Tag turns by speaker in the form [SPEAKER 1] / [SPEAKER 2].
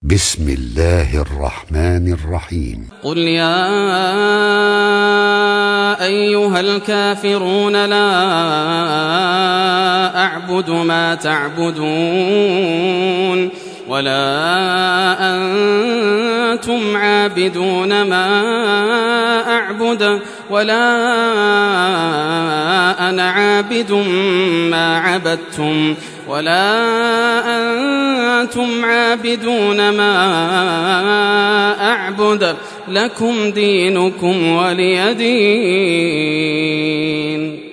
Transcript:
[SPEAKER 1] بسم الله الرحمن الرحيم.
[SPEAKER 2] قل يا أيها الكافرون لا أعبد ما تعبدون ولا أنتم عابدون ما أعبد ولا أنا عابد ما عبدتم ولا أنتم عابدون ما أعبد لكم دينكم ولي دين.